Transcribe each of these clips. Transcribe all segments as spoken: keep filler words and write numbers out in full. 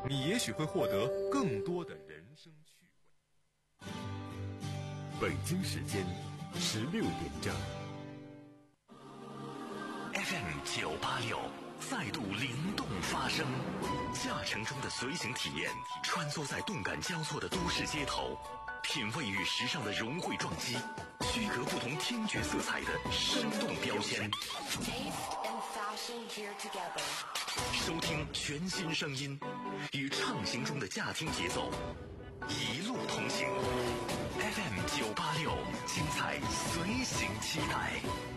你也许会获得更多的人生趣味。北京时间十六点整。 F M 九八六再度灵动发声，驾乘中的随行体验，穿梭在动感交错的都市街头，品味与时尚的融汇撞击，区隔不同听觉色彩的生动标签。收听全新声音，与畅行中的驾听节奏，一路同行。F M 九八六，精彩随行期待。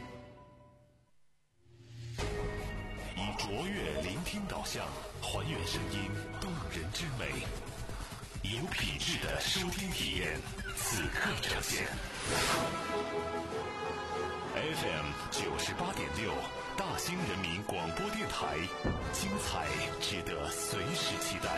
以卓越聆听导向，还原声音动人之美，有品质的收听体验，此刻呈现。F M 九十八点六，大兴人民广播电台，精彩值得随时期待。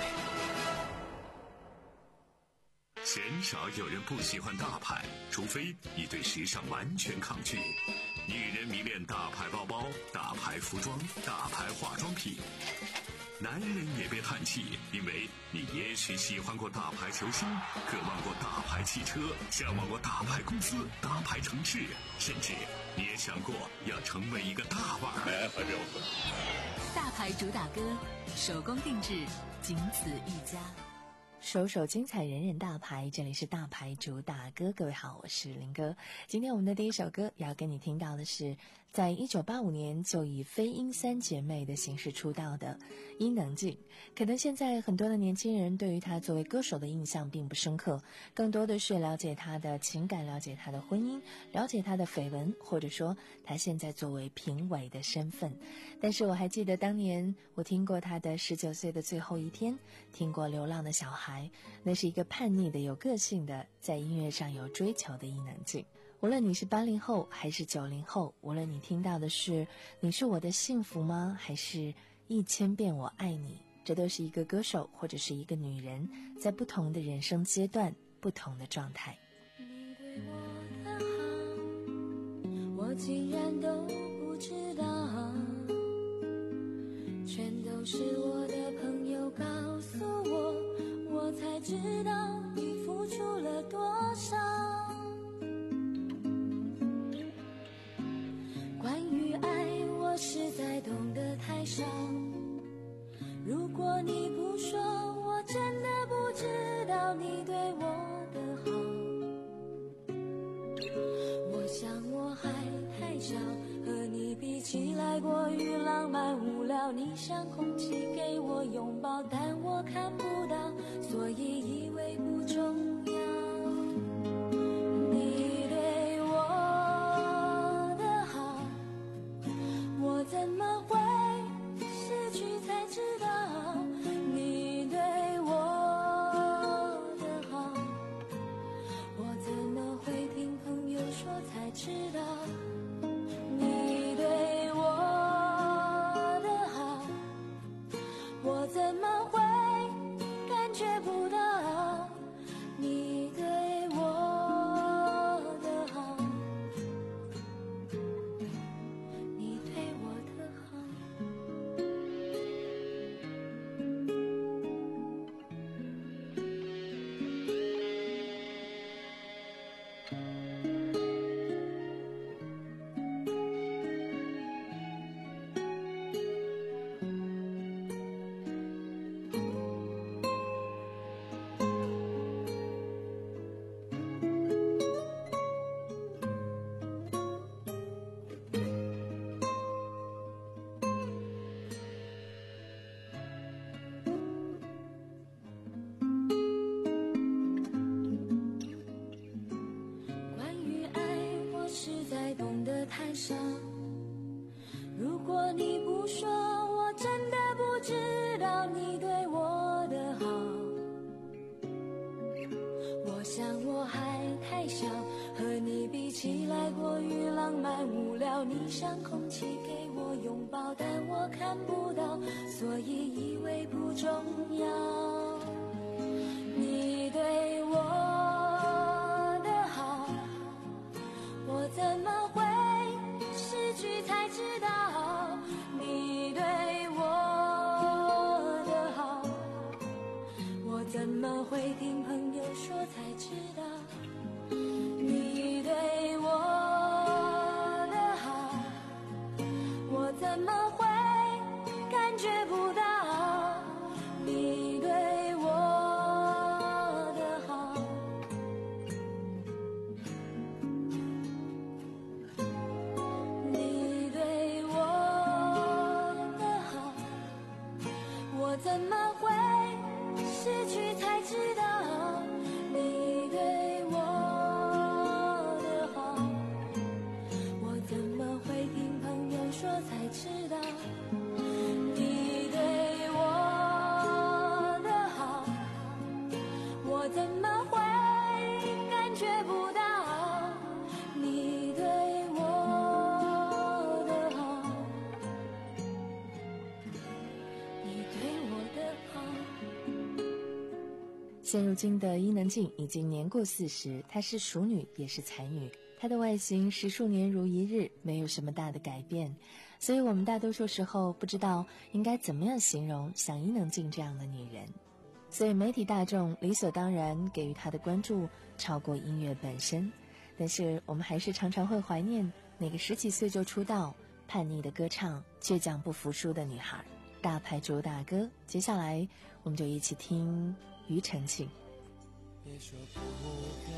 鲜少有人不喜欢大牌，除非你对时尚完全抗拒。女人迷恋大牌包包、大牌服装、大牌化妆品。男人也别叹气，因为你也许喜欢过大牌球星，渴望过大牌汽车，向往过大牌公司、大牌城市，甚至你也想过要成为一个大腕儿。 大牌主打歌，手工定制，仅此一家。 首首精彩，人人大牌，这里是大牌主打歌。各位好，我是林哥。今天我们的第一首歌要跟你听到的是在一九八五年就以飞鹰三姐妹的形式出道的伊能静。可能现在很多的年轻人对于她作为歌手的印象并不深刻，更多的是了解她的情感，了解她的婚姻，了解她的绯闻，或者说她现在作为评委的身份。但是我还记得当年我听过她的十九岁的最后一天，听过流浪的小孩，那是一个叛逆的、有个性的，在音乐上有追求的伊能静。无论你是八零后还是九零后，无论你听到的是你是我的幸福吗，还是一千遍我爱你，这都是一个歌手或者是一个女人在不同的人生阶段、不同的状态。 你对我的好，我竟然都不知道，全都是我的朋友告诉我，我才知道你付出了多少。关于爱，我实在懂得太少，如果你不说，我真的不知道你对我的好。我想我还太小，和你比起来过于浪漫无聊，你像空气给我拥抱，但我看不到，所以以为不重要。你对我的好，我怎么会失去才知道，你对我的好，我怎么会听朋友说才知道，你对我的好，我怎么会感觉不到，你对我的好，你对我的好。关于爱，我实在懂得太少，如果你不说，我真的不知道你对我的好。我想我还太小，和你比起来过于浪漫无聊，你像空气给我拥抱，但我看不到，所以以为不重要。你对我的好，我怎么会失去才知道，你对我的好， 怎么会听朋友说才知道，你对我的好，我怎么会感觉不到？你对我的好，你对我的好，我怎么会失去才知道？你对我的好，我怎么会听朋友说才知道？你对我的好，我怎么会感觉不到？你对我的好，你对我的好。 现如今的伊能静已经年过四十，她是熟女也是才女，她的外形十数年如一日，没有什么大的改变，所以我们大多数时候不知道应该怎么样形容像伊能静这样的女人，所以媒体大众理所当然给予她的关注超过音乐本身。但是我们还是常常会怀念那个十几岁就出道、叛逆的歌唱、倔强不服输的女孩。大牌主打歌，接下来我们就一起听庾澄庆。 别说不可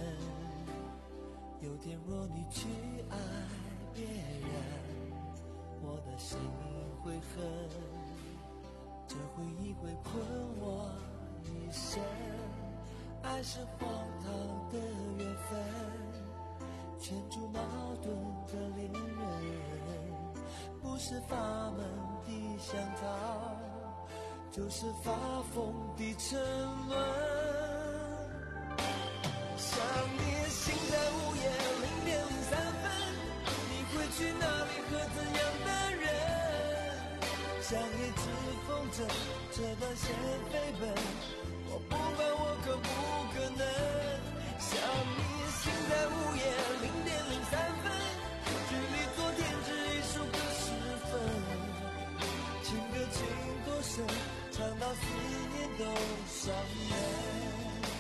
能，有天若你去爱别人，我的心会恨，这回忆会困我一生。爱是荒唐的缘分，牵住矛盾的恋人，不是法门的香草，就是发疯的沉沦。想你心在午夜零点零三分，你会去哪里和怎样的人？像一只风筝，这段线飞奔，我不管我可不可能。想你心在午夜零点零三分，距离昨天只一首歌时分，情歌情多深，唱到思念都伤人。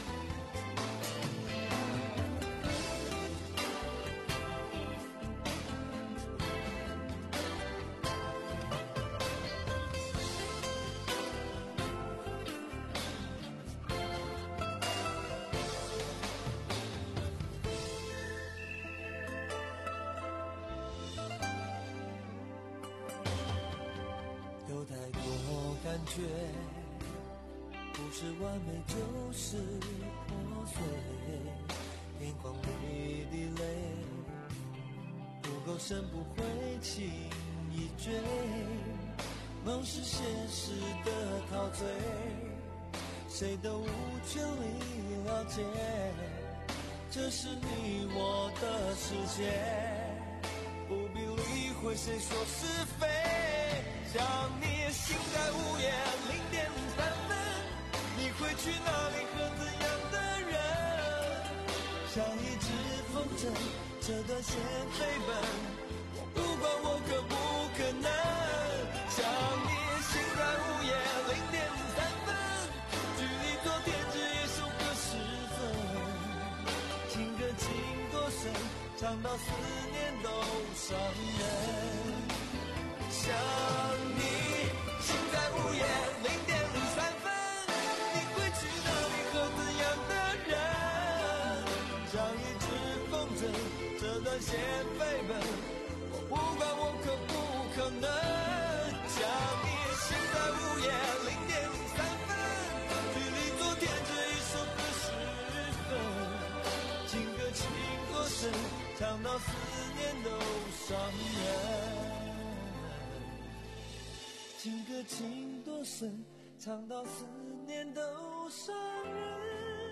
有太多感觉，不是完美就是破碎，眼眶里的泪不够深，不会轻易追，梦是现实的陶醉，谁都无权利了解，这是你我的世界，不必理会谁说是非。想你心在午夜零点零三分，你会去哪里和怎样的人？像一只风筝，这段线飞奔，我不管我可不可能。想你心在午夜零点零三分，距离昨天只一首歌时分，情歌情多深，唱到思念都伤人。想你心在午夜零点零三分，你会去哪里和怎样的人？像一只风筝，这段线飞奔，我不管我可不可能。想你心在午夜零点零三分，距离昨天只一首歌时分，情歌情多深，唱到思念都伤人。情歌情多深，唱到思念都伤人。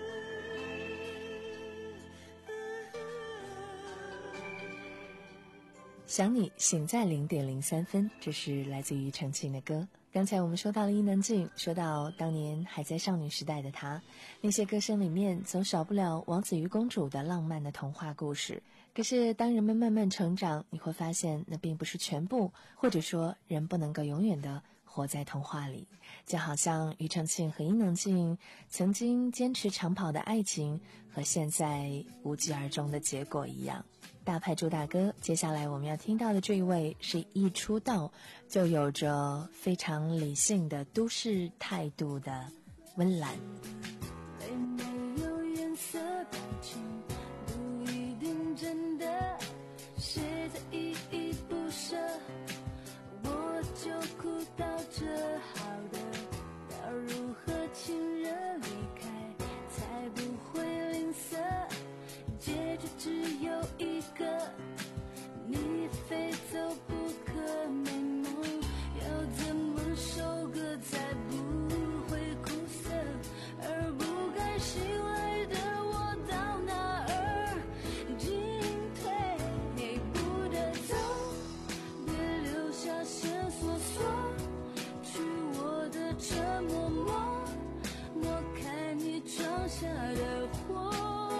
想你醒在零点零三分，这是来自于庾澄庆的歌。刚才我们说到了伊能静，说到当年还在少女时代的她，那些歌声里面总少不了王子与公主的浪漫的童话故事。可是当人们慢慢成长，你会发现那并不是全部，或者说人不能够永远的活在童话里，就好像庾澄庆和伊能静曾经坚持长跑的爱情和现在无疾而终的结果一样。大牌主打歌，接下来我们要听到的这一位是一出道就有着非常理性的都市态度的温岚。 泪没有颜色表情，不一定真的谁在依依不舍，我就哭到这好的，要如何亲热离开才不会吝啬，结局只有一个，你非走不可，美梦要怎么收割才不会苦涩，而不该醒来的我到哪儿进退不得走，别留下线索索去我的沉默，摸摸看你闯下的祸，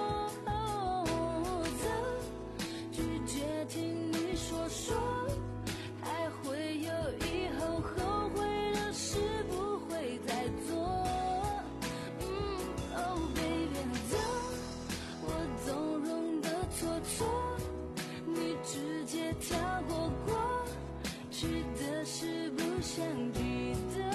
拒绝听你说说，还会有以后后悔的事不会再做。嗯哦，baby，走，我纵容的错错，你直接跳过过去的事不想记得。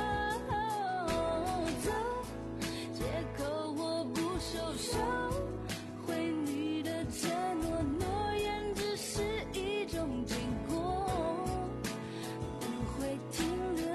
走，借口我不收手，回你的承诺，诺言只是一种经过，不会停留。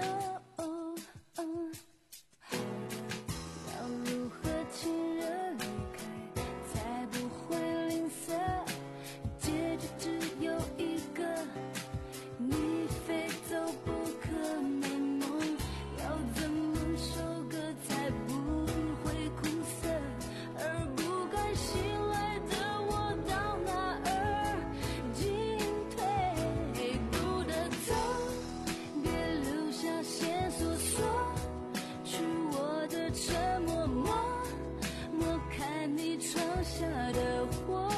要如何亲热离开才不会吝啬，结局只有一个，你非走不可，美梦要怎么收割才不会苦涩，而不该醒来的我到哪儿进退不得走，别留下线索索去我的沉默，摸摸看你闯下的祸，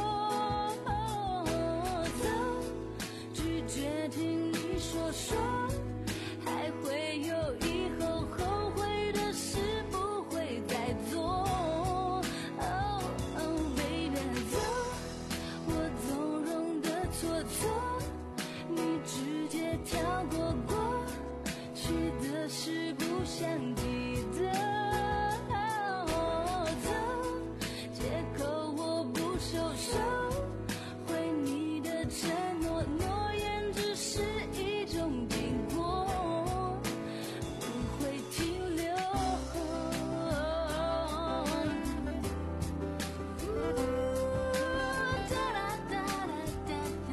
走，拒绝听你说说，还会有以后后悔的事不会再做。哦哦，baby，走，我纵容的错错，你直接跳过过去的事不想记得。走，借口我不收手，回你的承诺，诺言只是一种经过，不会停留。哒哒哒哒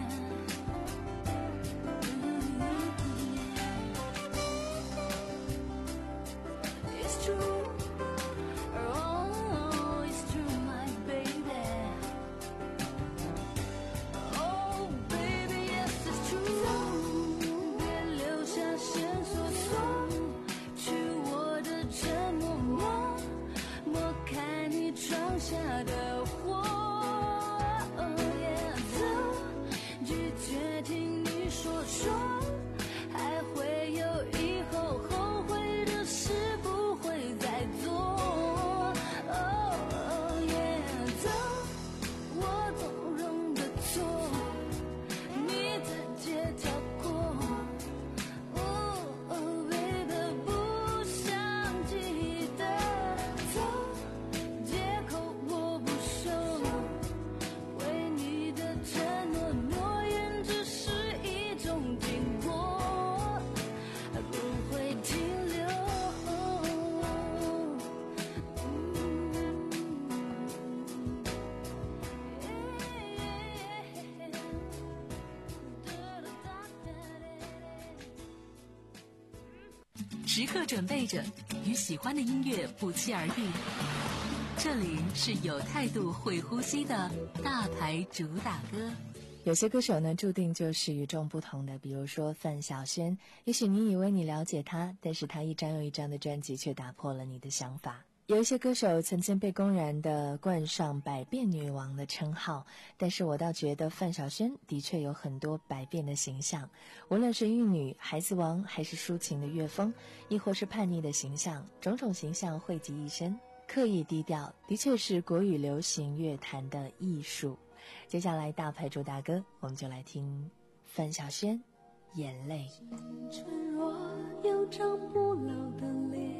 哒 It's true, oh, it's true, my baby. Oh, baby, yes, it's true. 别留下线索索去我的沉默，摸摸看你闯下的祸。Oh, yeah， 走，拒绝听你说说，还会有以后后悔的事不会再做。Oh, yeah， 走，我纵容的错，你直接跳过。Oh, baby， 不想记得。走，借口我不收，回你的承诺，诺言只是一种经过，不会停留。 时刻准备着与喜欢的音乐不期而遇。这里是有态度会呼吸的大牌主打歌。 有些歌手呢，注定就是与众不同的，比如说范晓萱。也许你以为你了解他，但是他一张又一张的专辑却打破了你的想法。 有一些歌手曾经被公然的冠上百变女王的称号，但是我倒觉得范晓萱的确有很多百变的形象，无论是玉女、孩子王，还是抒情的乐风，亦或是叛逆的形象，种种形象汇集一身，刻意低调，的确是国语流行乐坛的艺术。接下来大牌主打歌，我们就来听范晓萱《眼泪》。 青春若有张不老的脸，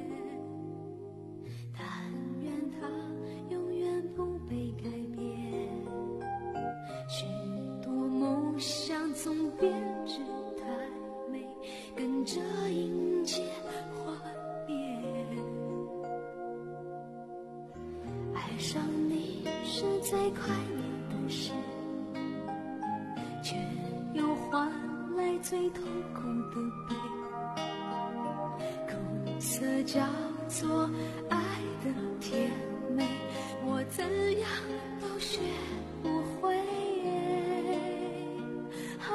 但愿它永远不被改变。许多梦想总编织太美，跟着迎接幻灭。爱上你是最快乐的事，却又换来最痛苦的悲。苦涩叫做爱的甜美，我怎样都学不会。啊，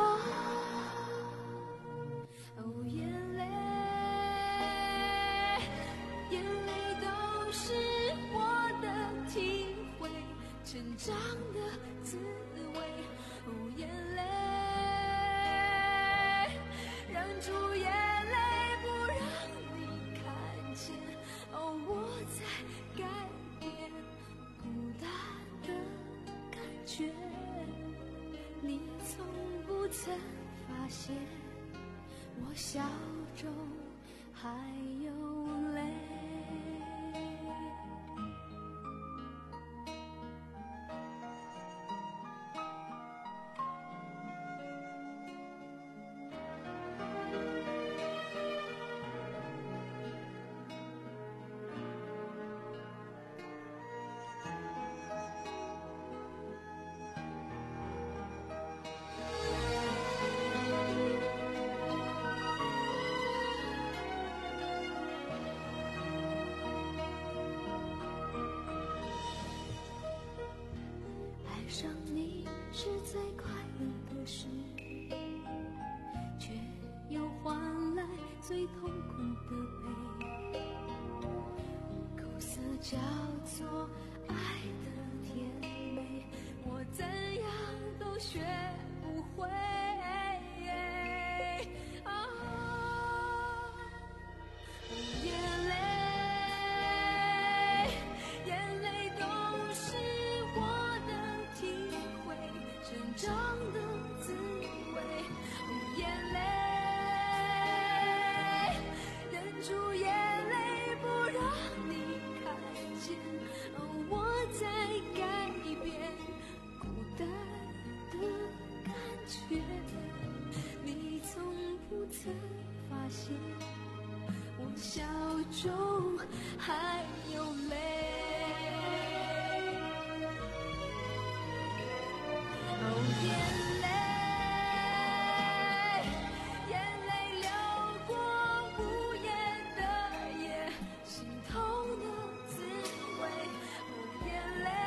哦，眼泪，眼泪都是我的体会，成长的滋味。哦，眼泪，忍住眼泪不让你看见。哦，我在改变孤单的感觉，你从不曾发现我笑中还有泪。爱上你是最快乐的事，却又换来最痛苦的悲。苦涩叫做爱的甜美，我怎样都学不会。啊，眼泪，眼泪都是我的体会，成长的滋味。眼泪，忍住眼泪不让你看见。我在改变孤单的感觉，你从不曾发现我笑中还有泪。哦，眼泪，眼泪流过无言的夜，心痛的滋味。哦，眼泪，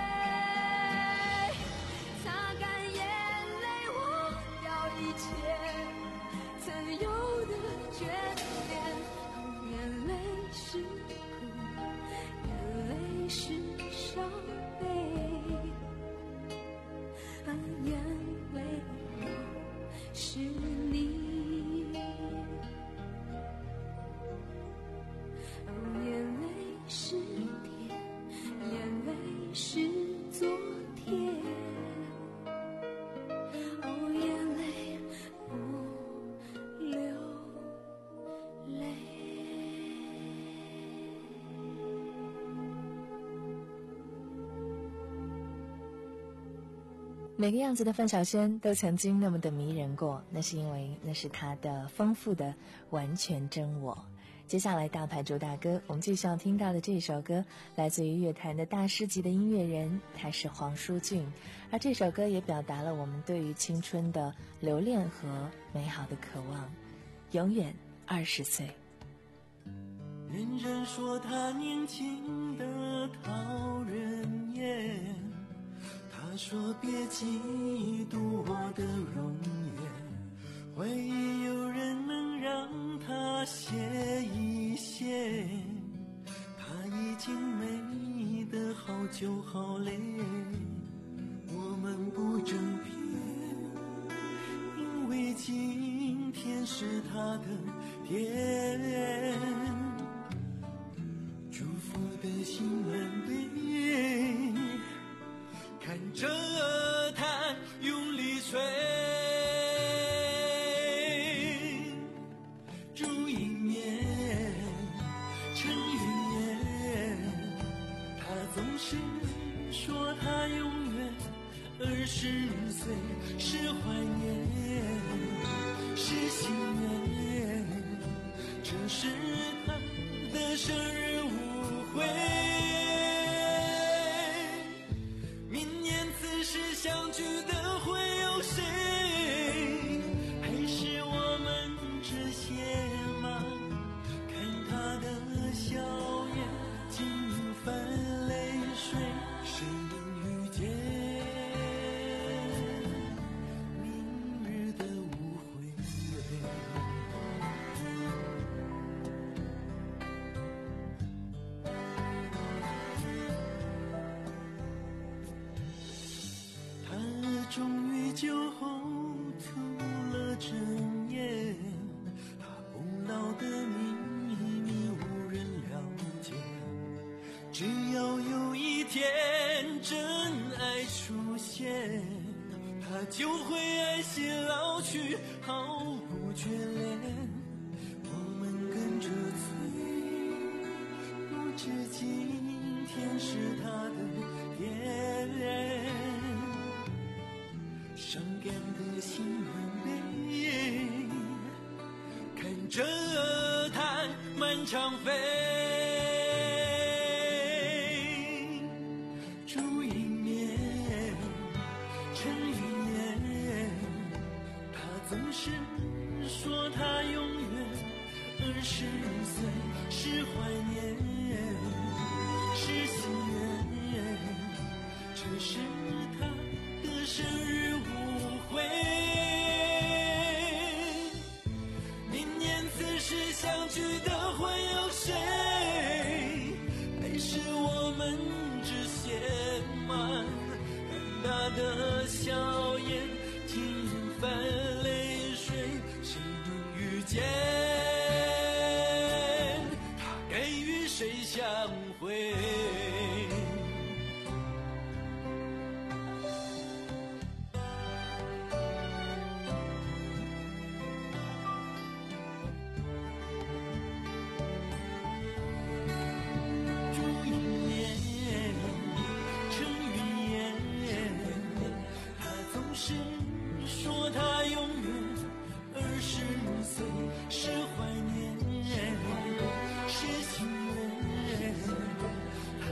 擦干眼泪，忘掉一切曾有的眷恋。哦，眼泪是苦，眼泪是伤悲。眼泪是你，哦，眼泪是甜，眼泪是昨天。哦，眼泪不流泪。 每个样子的范晓萱都曾经那么的迷人过，那是因为那是她的丰富的完全真我。接下来大牌主打歌，我们继续要听到的这首歌来自于乐坛的大师级的音乐人，他是黄舒骏，而这首歌也表达了我们对于青春的留恋和美好的渴望。永远二十岁。 人人说他年轻的讨人厌，他说别嫉妒我的容颜，怀疑有人能让他歇一歇，他已经就好嘞，我们不争辩，因为今天是他的天，祝福的心满杯，看着它用力吹，烛一面成云烟，他总是说他永远二十岁，是怀念，是心愿，这是他的生日舞会。明年此时相聚的会有谁？还是我们这些吗？看他的笑颜尽泛泪水，谁能遇见明日的无悔？他终于酒后吐了真言，他不老的秘密无人了解，只要有一天真爱出现，他就会爱惜老去，毫不眷恋。我们跟着醉，不知今天是他的天，伤感的心很悲，看着它漫长飞，烛一面成云烟，他总是说他永远二十岁，是怀念，是心愿，这是他的生日舞会。明年此时相聚的会有谁？还是我们只嫌慢，看他的笑颜尽泛泪水，谁能遇见他该与谁相会？他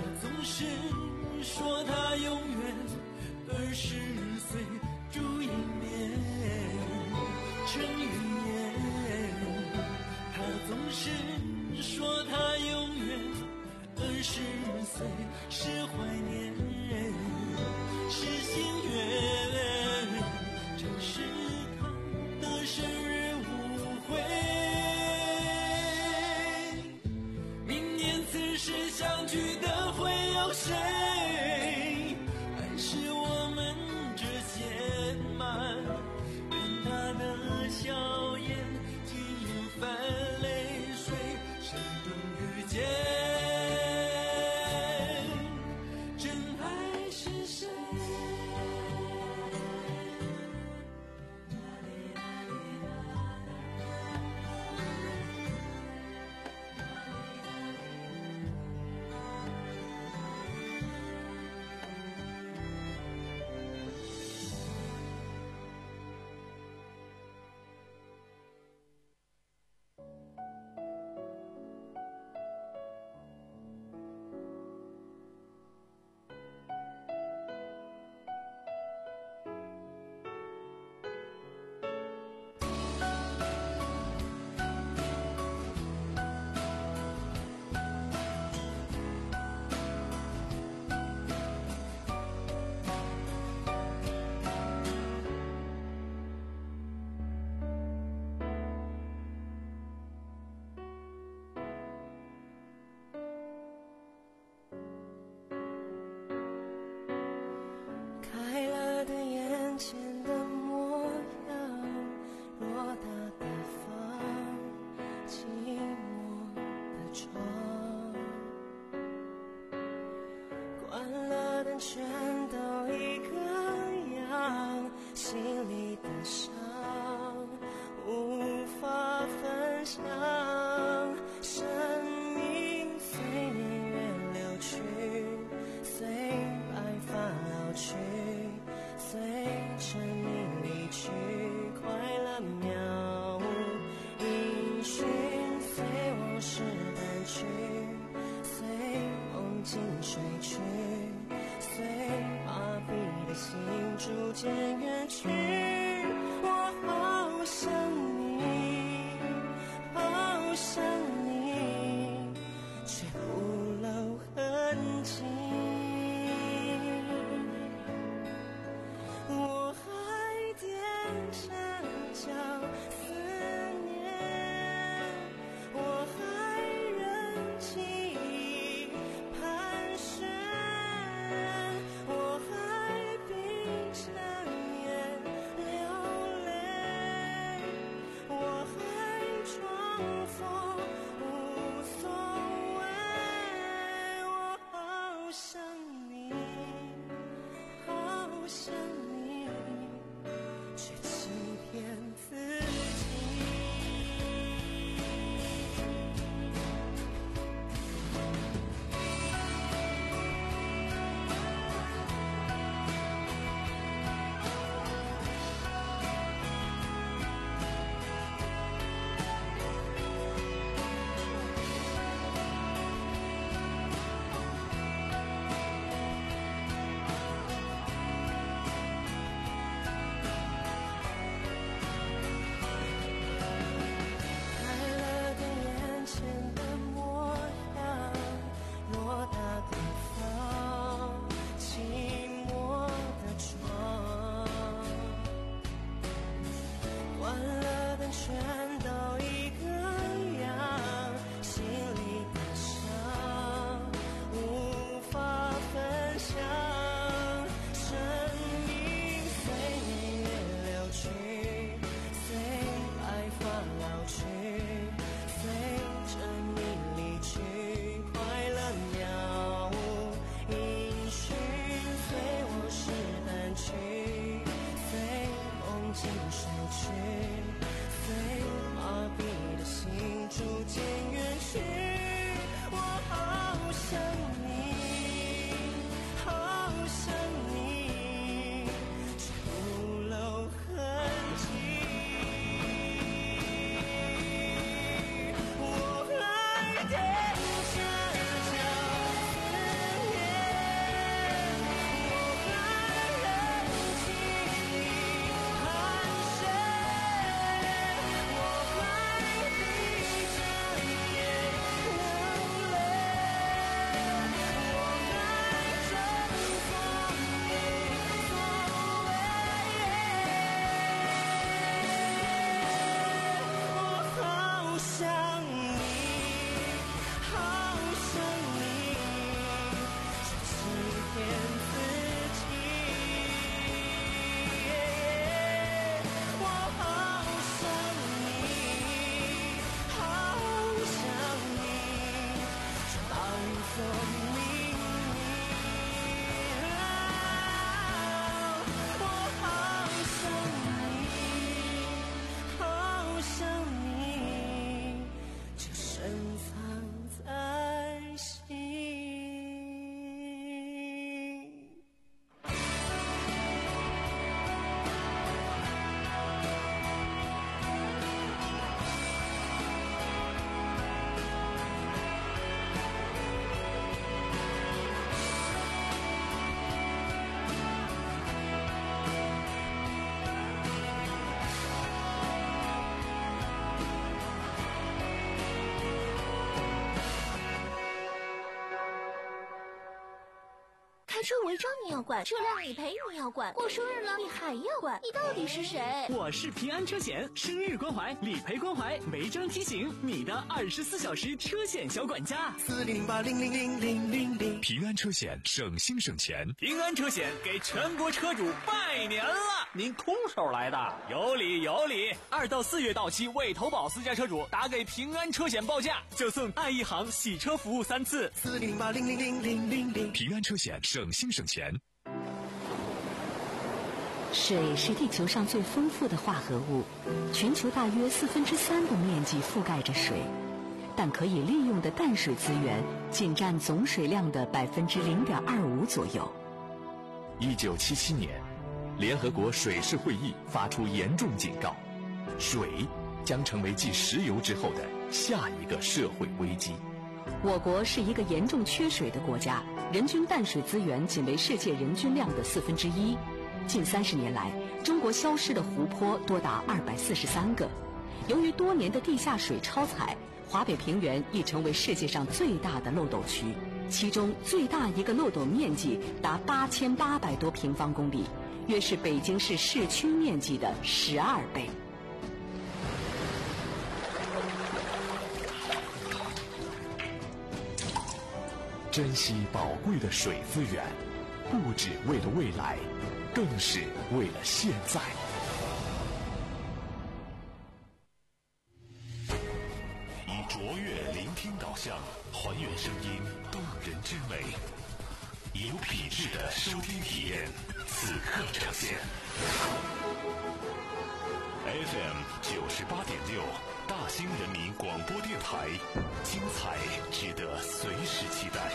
看了但全都一个样，心里的伤无法分享。生命随年月流去，随白发老去，随着你离去，快乐渺无音讯，随往事淡去，随梦境睡去，随麻痹的心逐渐远去。我好想你，好想你，却不露痕迹。我还踮着脚思念，我还忍记忆盘旋，我还闭着眼流泪，我还装作无所谓。我好想你，好想你，却欺骗自己。 开车违章你要管，车辆理赔你要管，过生日了你还要管，你到底是谁？ 我是平安车险，生日关怀、理赔关怀、违章提醒，你的二十四小时车险小管家。 四零零八零零零零零零。 平安车险，省心省钱。 平安车险给全国车主拜年了！您空手来的？有理有理！二到四月到期未投保私家车主，打给平安车险报价，就送爱一行洗车服务三次。 四零零八零零零零零零。 平安车险，省心省钱。 水是地球上最丰富的化合物，全球大约四分之三的面积覆盖着水，但可以利用的淡水资源仅占总水量的百分之零点二五左右。 一九七七年，联合国水事会议发出严重警告，水将成为继石油之后的下一个社会危机。 我国是一个严重缺水的国家，人均淡水资源仅为世界人均量的四分之一。近三十年来，中国消失的湖泊多达二百四十三个。由于多年的地下水超采，华北平原已成为世界上最大的漏斗区，其中最大一个漏斗面积达八千八百多平方公里，约是北京市市区面积的十二倍。 珍惜宝贵的水资源，不只为了未来，更是为了现在。 以卓越聆听导向，还原声音动人之美，以有品质的收听体验，此刻呈现。F M 九十八点六，大兴人民广播电台，精彩值得随时期待。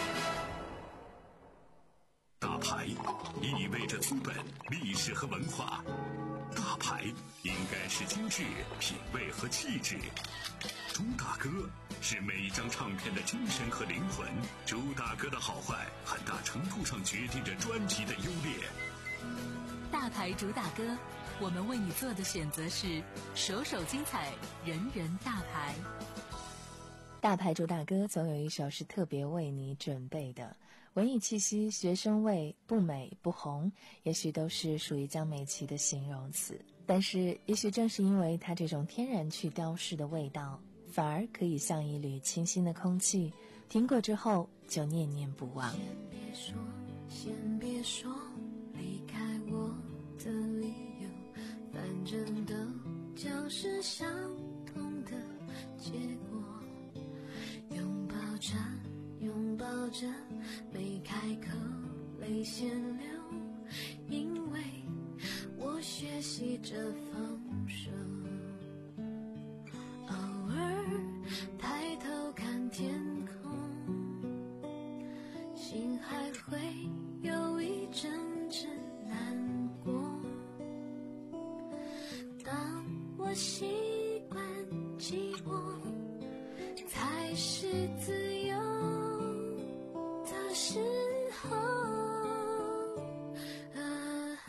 大牌意味着资本、历史和文化，大牌应该是精致、品味和气质。朱大哥是每一张唱片的精神和灵魂，朱大哥的好坏很大程度上决定着专辑的优劣。 大牌主打歌，我们为你做的选择是首首精彩，人人大牌。 大牌主打歌总有一首是特别为你准备的，文艺气息、学生味、不美不红，也许都是属于江美琪的形容词。但是也许正是因为它这种天然去雕饰的味道，反而可以像一缕清新的空气，听过之后就念念不忘。 先别说，先别说离开我的理由，反正都就是相同的结果。拥抱着拥抱着，没开口泪先流，因为我学习着放手。偶尔抬头看天空，心还会有一阵阵难过。当我习惯寂寞，才是自由的时候。啊啊，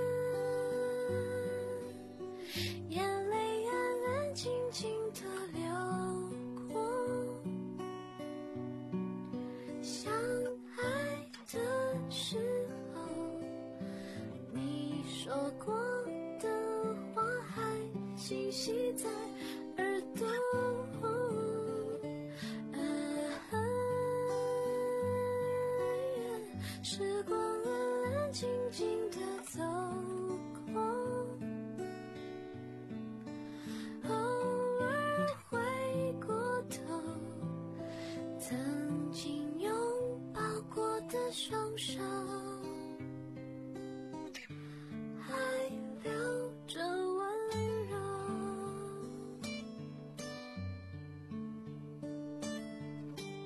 眼泪安安静静地流过，相爱的时候，你说过的话还清晰在耳朵。时光安安静静地走过，偶尔回过头，曾经拥抱过的双手，还留着温柔。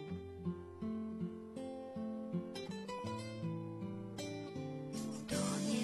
多年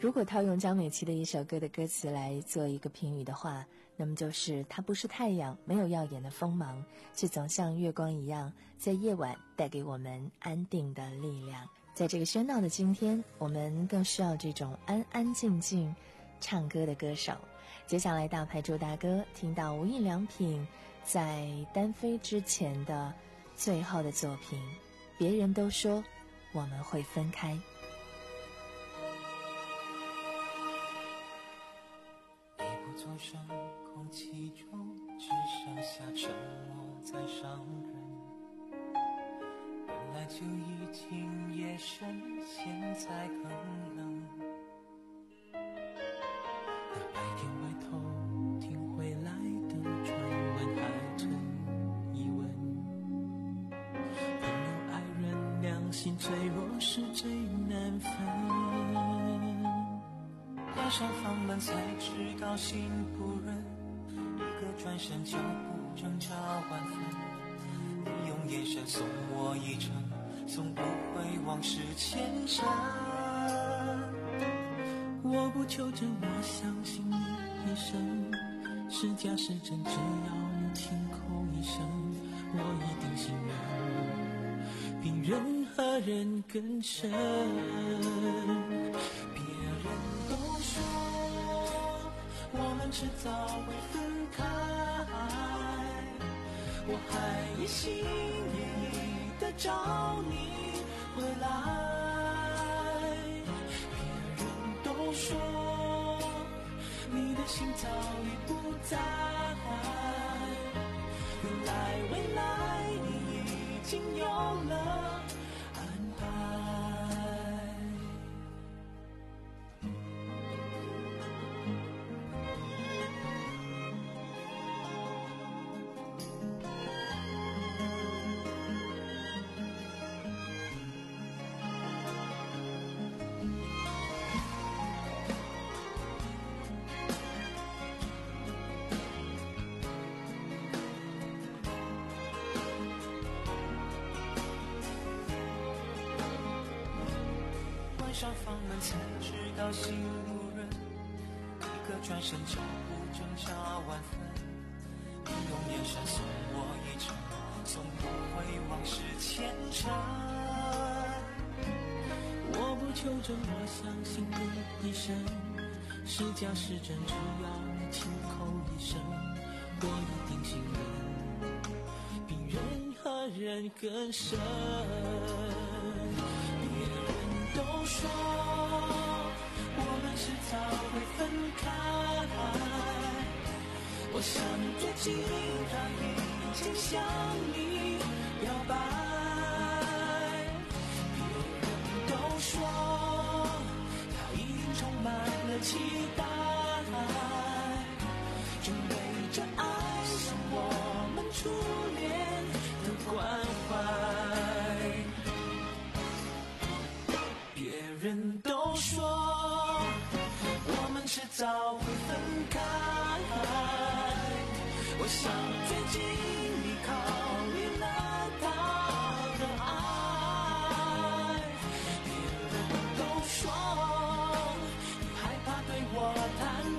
如果套用江美琪的一首歌的歌词来做一个评语的话，那么就是它不是太阳，没有耀眼的锋芒，却总像月光一样，在夜晚带给我们安定的力量。在这个喧闹的今天，我们更需要这种安安静静唱歌的歌手。接下来大牌朱大哥听到无印良品在单飞之前的最后的作品，别人都说我们会分开。 座上空气中只剩下沉默在伤人，本来就已经夜深，现在更冷。那白天外头听回来的传闻还存疑问，朋友爱人良心脆弱是最难分，关上房门才知道心不忍，一个转身脚步挣扎万分，你用眼神送我一程，送不回往事前尘。我不求证，我相信你一生，是假是真，只要你轻口一声，我一定信任，比任何人更深。我们迟早会分开，我还一心一意地找你回来。别人都说你的心早已不在，原来未来你已经有了安排。关上房门才知道心无人，一个转身脚步挣扎万分，你用眼神送我一程，送不回往事前尘。我不求证，我相信你一生，是假是真，只要你轻口一声，我一定信任，比任何人更深。都说我们迟早会分开，我想最近他已经向你表白。别人都说他已经充满了期待，准备着爱上我们初恋的关怀。别人都说我们迟早会分开，我想最近你考虑了他的爱。别人都说你害怕对我坦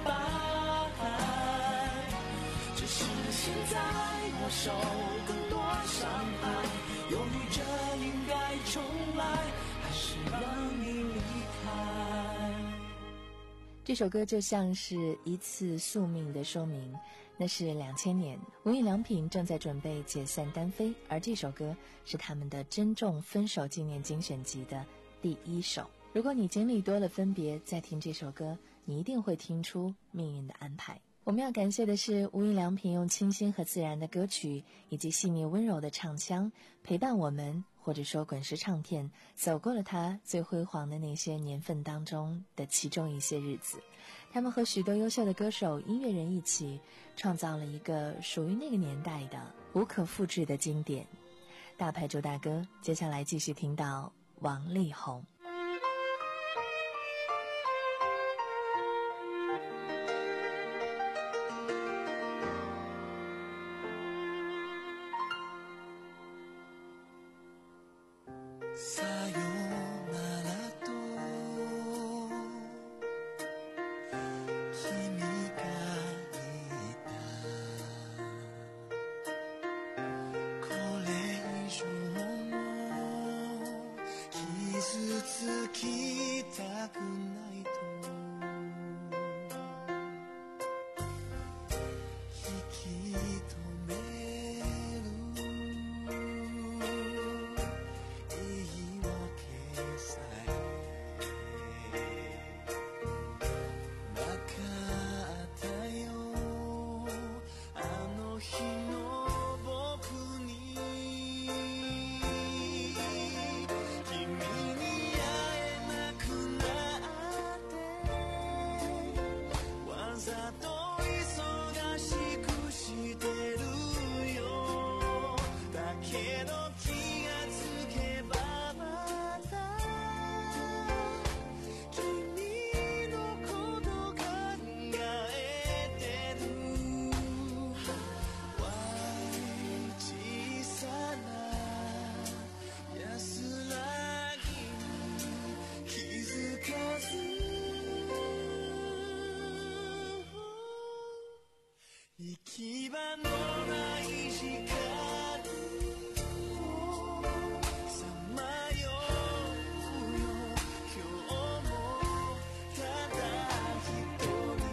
白，只是现在我受更多伤害，犹豫着应该重来，还是让你离开。 这首歌就像是一次宿命的说明。那是两千年，无印良品正在准备解散单飞，而这首歌是他们的珍重分手纪念精选集的第一首。如果你经历多了分别，再听这首歌，你一定会听出命运的安排。我们要感谢的是无印良品用清新和自然的歌曲以及细腻温柔的唱腔陪伴我们，或者说滚石唱片走过了它最辉煌的那些年份当中的其中一些日子。他们和许多优秀的歌手音乐人一起创造了一个属于那个年代的无可复制的经典。大牌周大哥，接下来继续听到王力宏。 行き場のない時間をさまようよ今日もただ一人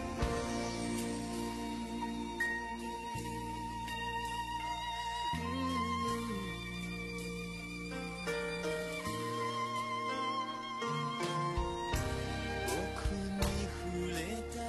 僕に触れた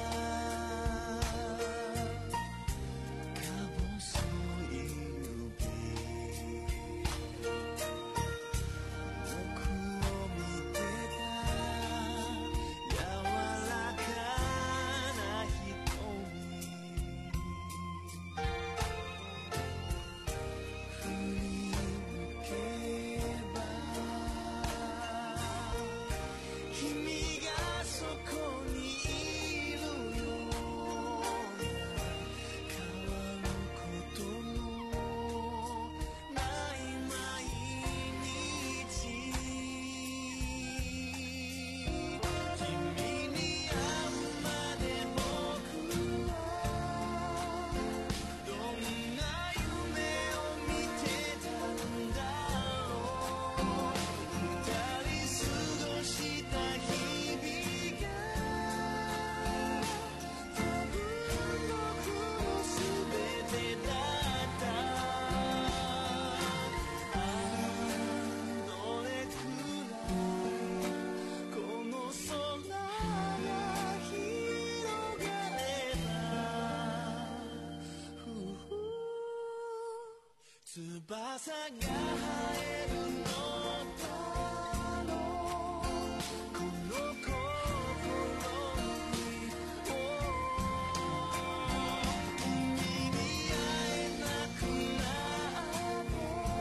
翼が生えるのだろうこの心に君に会えなくなって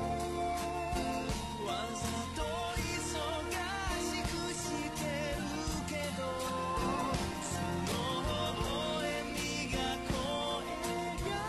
わざと忙しくしてるけどその微笑みが声が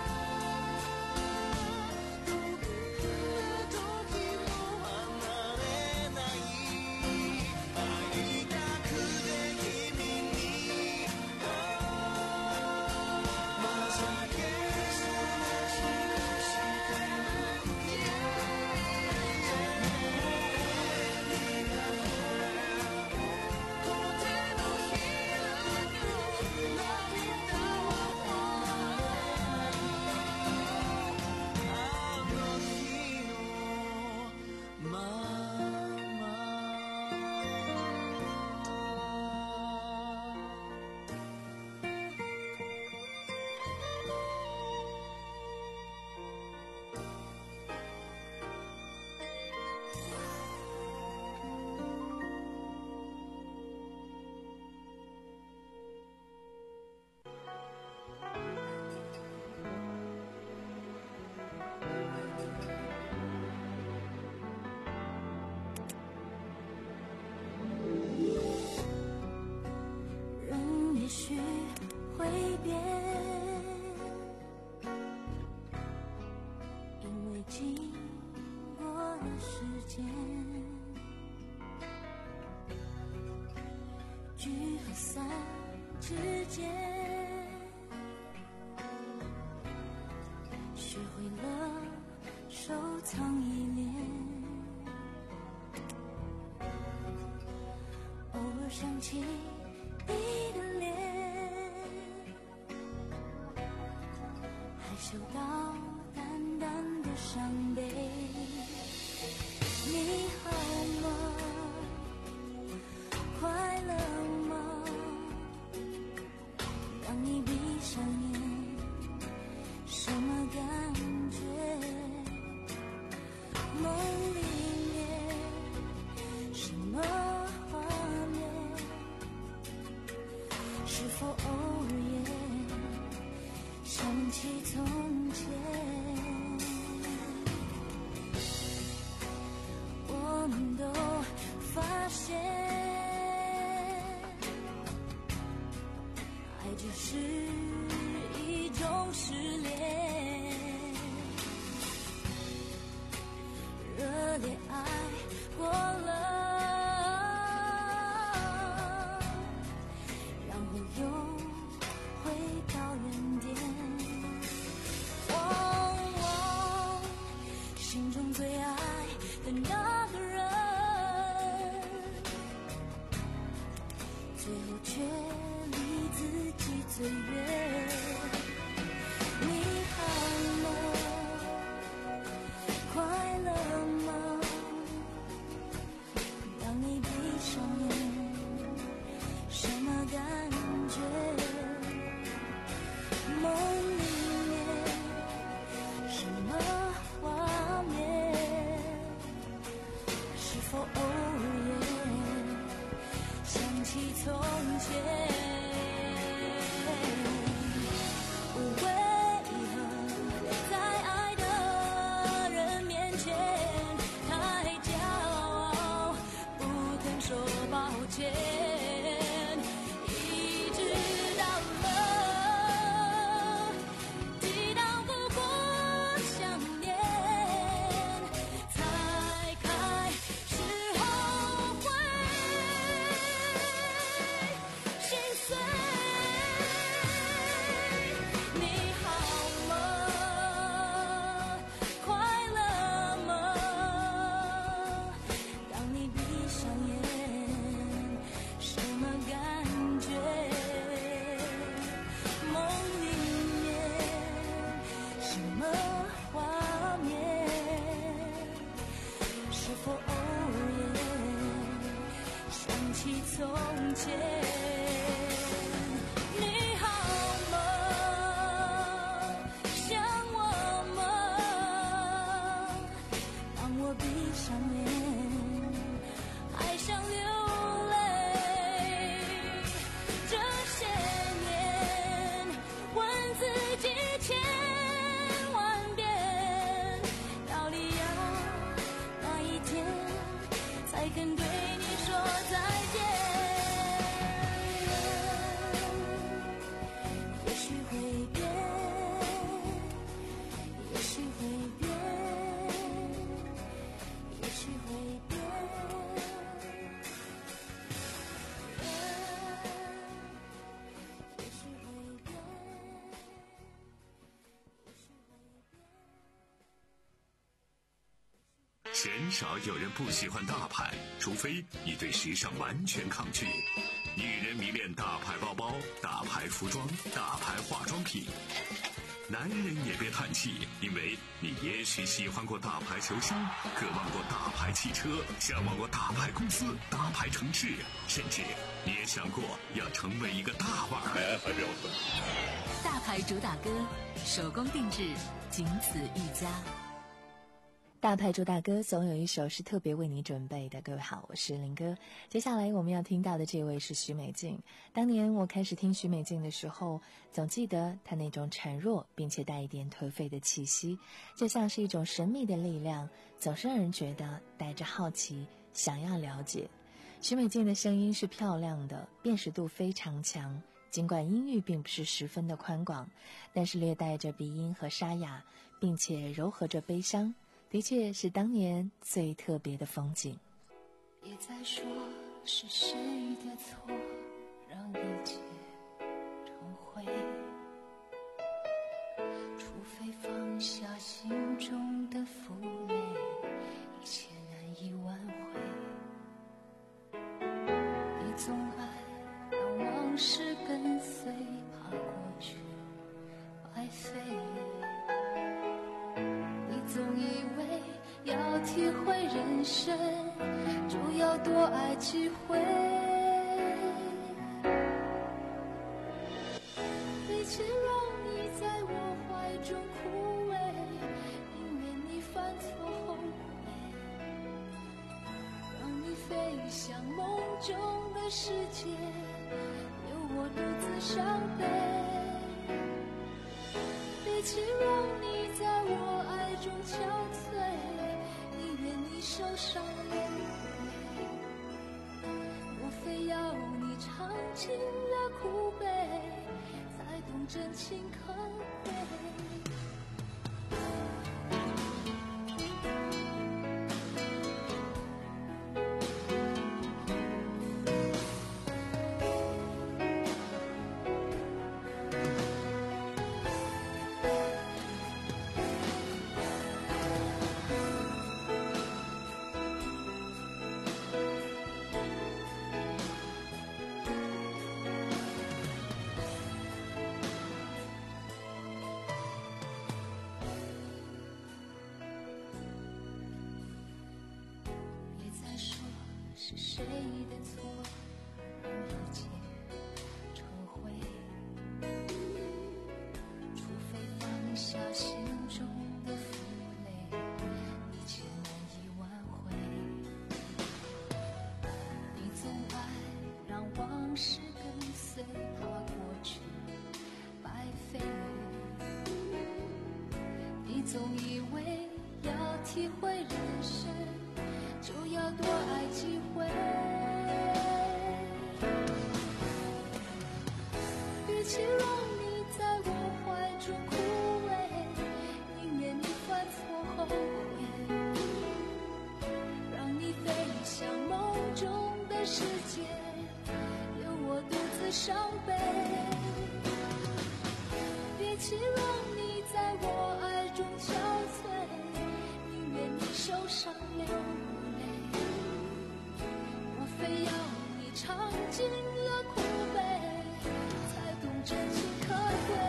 也许会变，因为经过了时间，聚和散之间，学会了收藏依恋，偶尔想起你的脸，还嗅到淡淡的伤悲。你好吗？快乐吗？当你闭上眼，什么感觉？梦里面什么画面？是否偶尔也想起从前？我们都发现，爱就是一种失恋，热烈爱过了，然后又回到原点。 里面什么画面？是否偶然想起从前？为何在爱的人面前太骄傲，不肯说抱歉？一直到了抵挡不过想念，才开始后悔心碎。你好吗？快乐吗？当你闭上眼，什么感觉？梦里面什么画面？是否偶然想起从前？你好吗？想我吗？当我闭上眼，还想流泪。这些年，问自己千万遍，到底要哪一天才肯对你说再见？也许会变，也许会变，也许会变，也许会变，也许会变。 鲜少有人不喜欢大牌，除非你对时尚完全抗拒。女人迷恋大牌包包、大牌服装、大牌化妆品。男人也别叹气，因为你也许喜欢过大牌球星，渴望过大牌汽车，向往过大牌公司、大牌城市，甚至你也想过要成为一个大腕儿。 大牌主打歌，手工定制，仅此一家。 大牌主打歌总有一首是特别为你准备的。各位好，我是林哥。接下来我们要听到的这位是许美静。当年我开始听许美静的时候，总记得她那种孱弱并且带一点颓废的气息，就像是一种神秘的力量，总是让人觉得带着好奇，想要了解。许美静的声音是漂亮的，辨识度非常强，尽管音域并不是十分的宽广，但是略带着鼻音和沙哑，并且柔和着悲伤，的确是当年最特别的风景。 别再说是谁的错，让一切成灰，除非放下心中的负累，一切难以挽回。你总爱让往事跟随，怕过去白费。你总以为要体会人生，就要多爱几回。比起让你在我怀中枯萎，宁愿你犯错后悔，让你飞向梦中的世界，留我独自伤悲。比起让你在我爱中憔悴，宁愿你受伤流泪。我非要你尝尽了苦悲，才懂真情可贵。是谁的错，让一切成灰？除总以为要体会人生，就要多爱几回。与其让你在我怀中枯萎，宁愿你犯错后悔，让你飞向梦中的世界，留我独自伤悲。与其让你在我爱中憔悴，宁愿你受伤流泪，我非要你尝尽了苦悲，才懂真情可贵。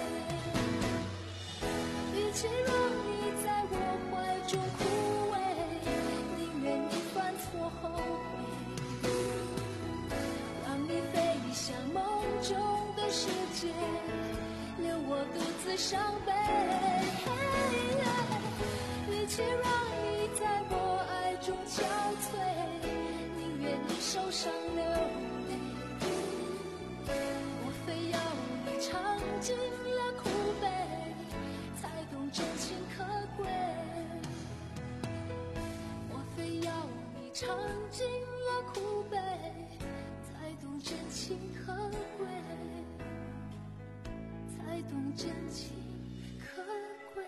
与其让你在我怀中枯萎，宁愿你犯错后悔，让你飞向梦中的世界，留我独自伤悲。与其让你在我爱中憔悴，宁愿你受伤流泪，我非要你尝尽了苦悲，才懂真情可贵。我非要你尝尽了苦悲，才懂真情可贵，才懂真情可贵。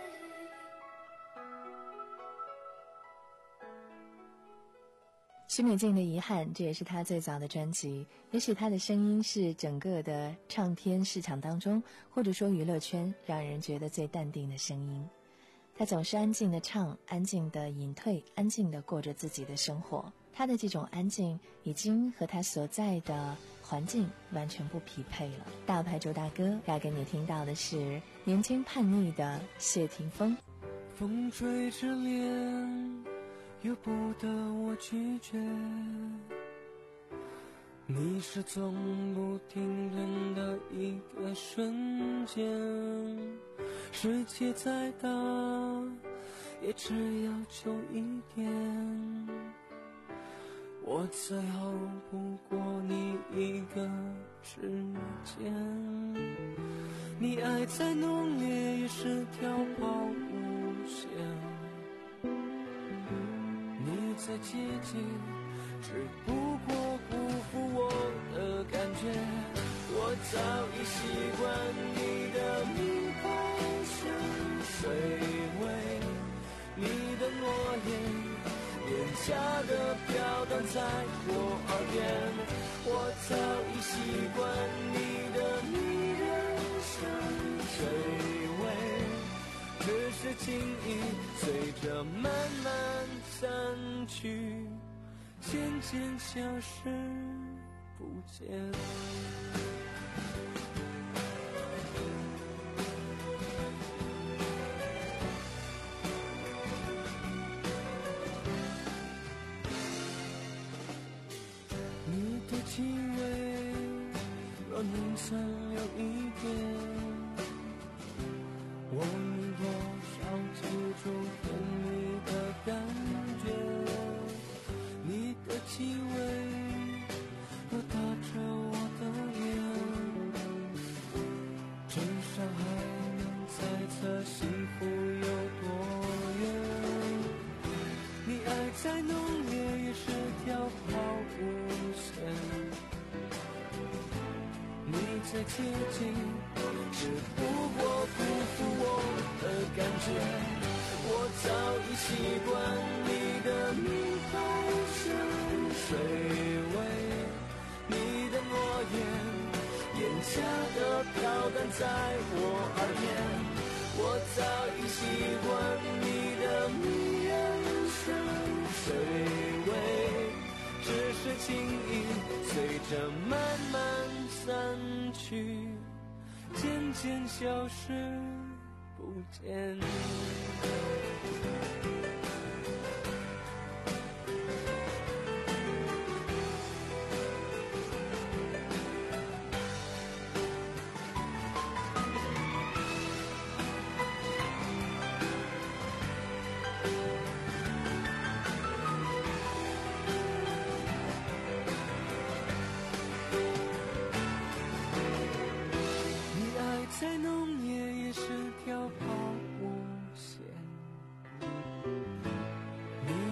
许美静的遗憾，这也是她最早的专辑。也许她的声音是整个的唱片市场当中，或者说娱乐圈，让人觉得最淡定的声音。她总是安静的唱，安静的隐退，安静的过着自己的生活。她的这种安静，已经和她所在的环境完全不匹配了。大牌周大哥要给你听到的是年轻叛逆的谢霆锋。 风吹着脸，由不得我拒绝，你是从不停顿的一个瞬间，世界再大也只要求一点，我最后不过你一个指尖，你爱再浓烈也是条抛物线，你再接近只不过辜负我的感觉，我早已习惯你的名牌深水味，你的诺言廉价的飘荡在我耳边，我早已习惯你的迷人深水味，只是情意随着慢慢散去，渐渐消失不见。你的气味若能残留一点，我能多少记住甜蜜的感觉，你的气味若打着我的脸，至少还能猜测幸福有多远，你爱再浓烈也是条抛物线，你再接近只不过辜负我的感觉，我早已习惯你的名牌深水味，你的诺言廉价的飘荡在我耳边，我早已习惯你的迷人深水味，只是情意随着慢慢散去，渐渐消失不见。再浓烈也是条抛物线。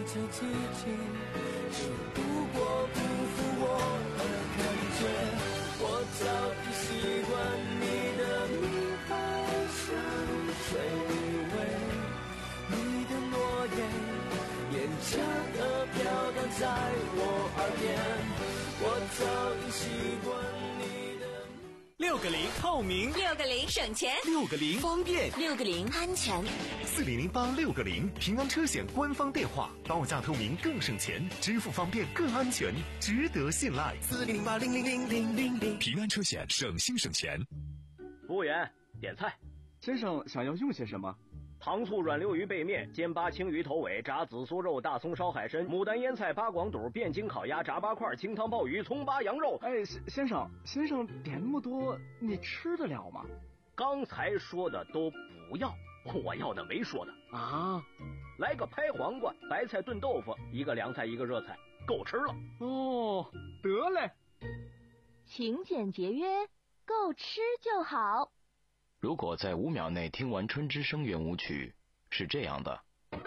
着自己，只不过辜负我的感觉。我早已习惯你的名牌香水味，你的诺言廉价的飘荡在我耳边，我早已习惯你的。 六个零透明， 六个零省钱， 六个零方便， 六个零安全。 四零零八六个零平安车险官方电话，报价透明更省钱，支付方便更安全，值得信赖。四零零八零零零零零零平安车险，省心省钱。 服务员，点菜。 先生想要用些什么？ 糖醋软溜鱼背面、煎八青鱼头尾、炸紫苏肉、大葱烧海参、牡丹腌菜、八广肚、汴京烤鸭、炸八块、清汤鲍鱼、葱八羊肉。 哎，先生，先生点那么多，你吃得了吗？ 刚才说的都不要，我要的没说的啊。 来个拍黄瓜、白菜炖豆腐，一个凉菜一个热菜，够吃了。 哦，得嘞。 勤俭节约，够吃就好。 如果在五秒内听完春之声圆舞曲，是这样的；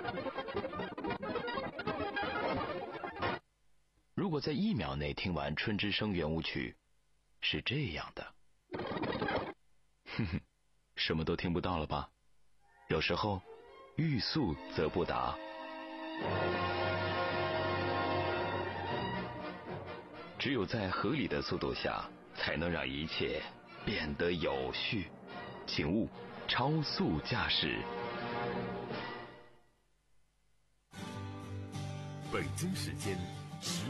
如果在一秒内听完春之声圆舞曲，是这样的。哼哼，什么都听不到了吧？有时候，欲速则不达。只有在合理的速度下，才能让一切变得有序。请勿超速驾驶。 北京时间十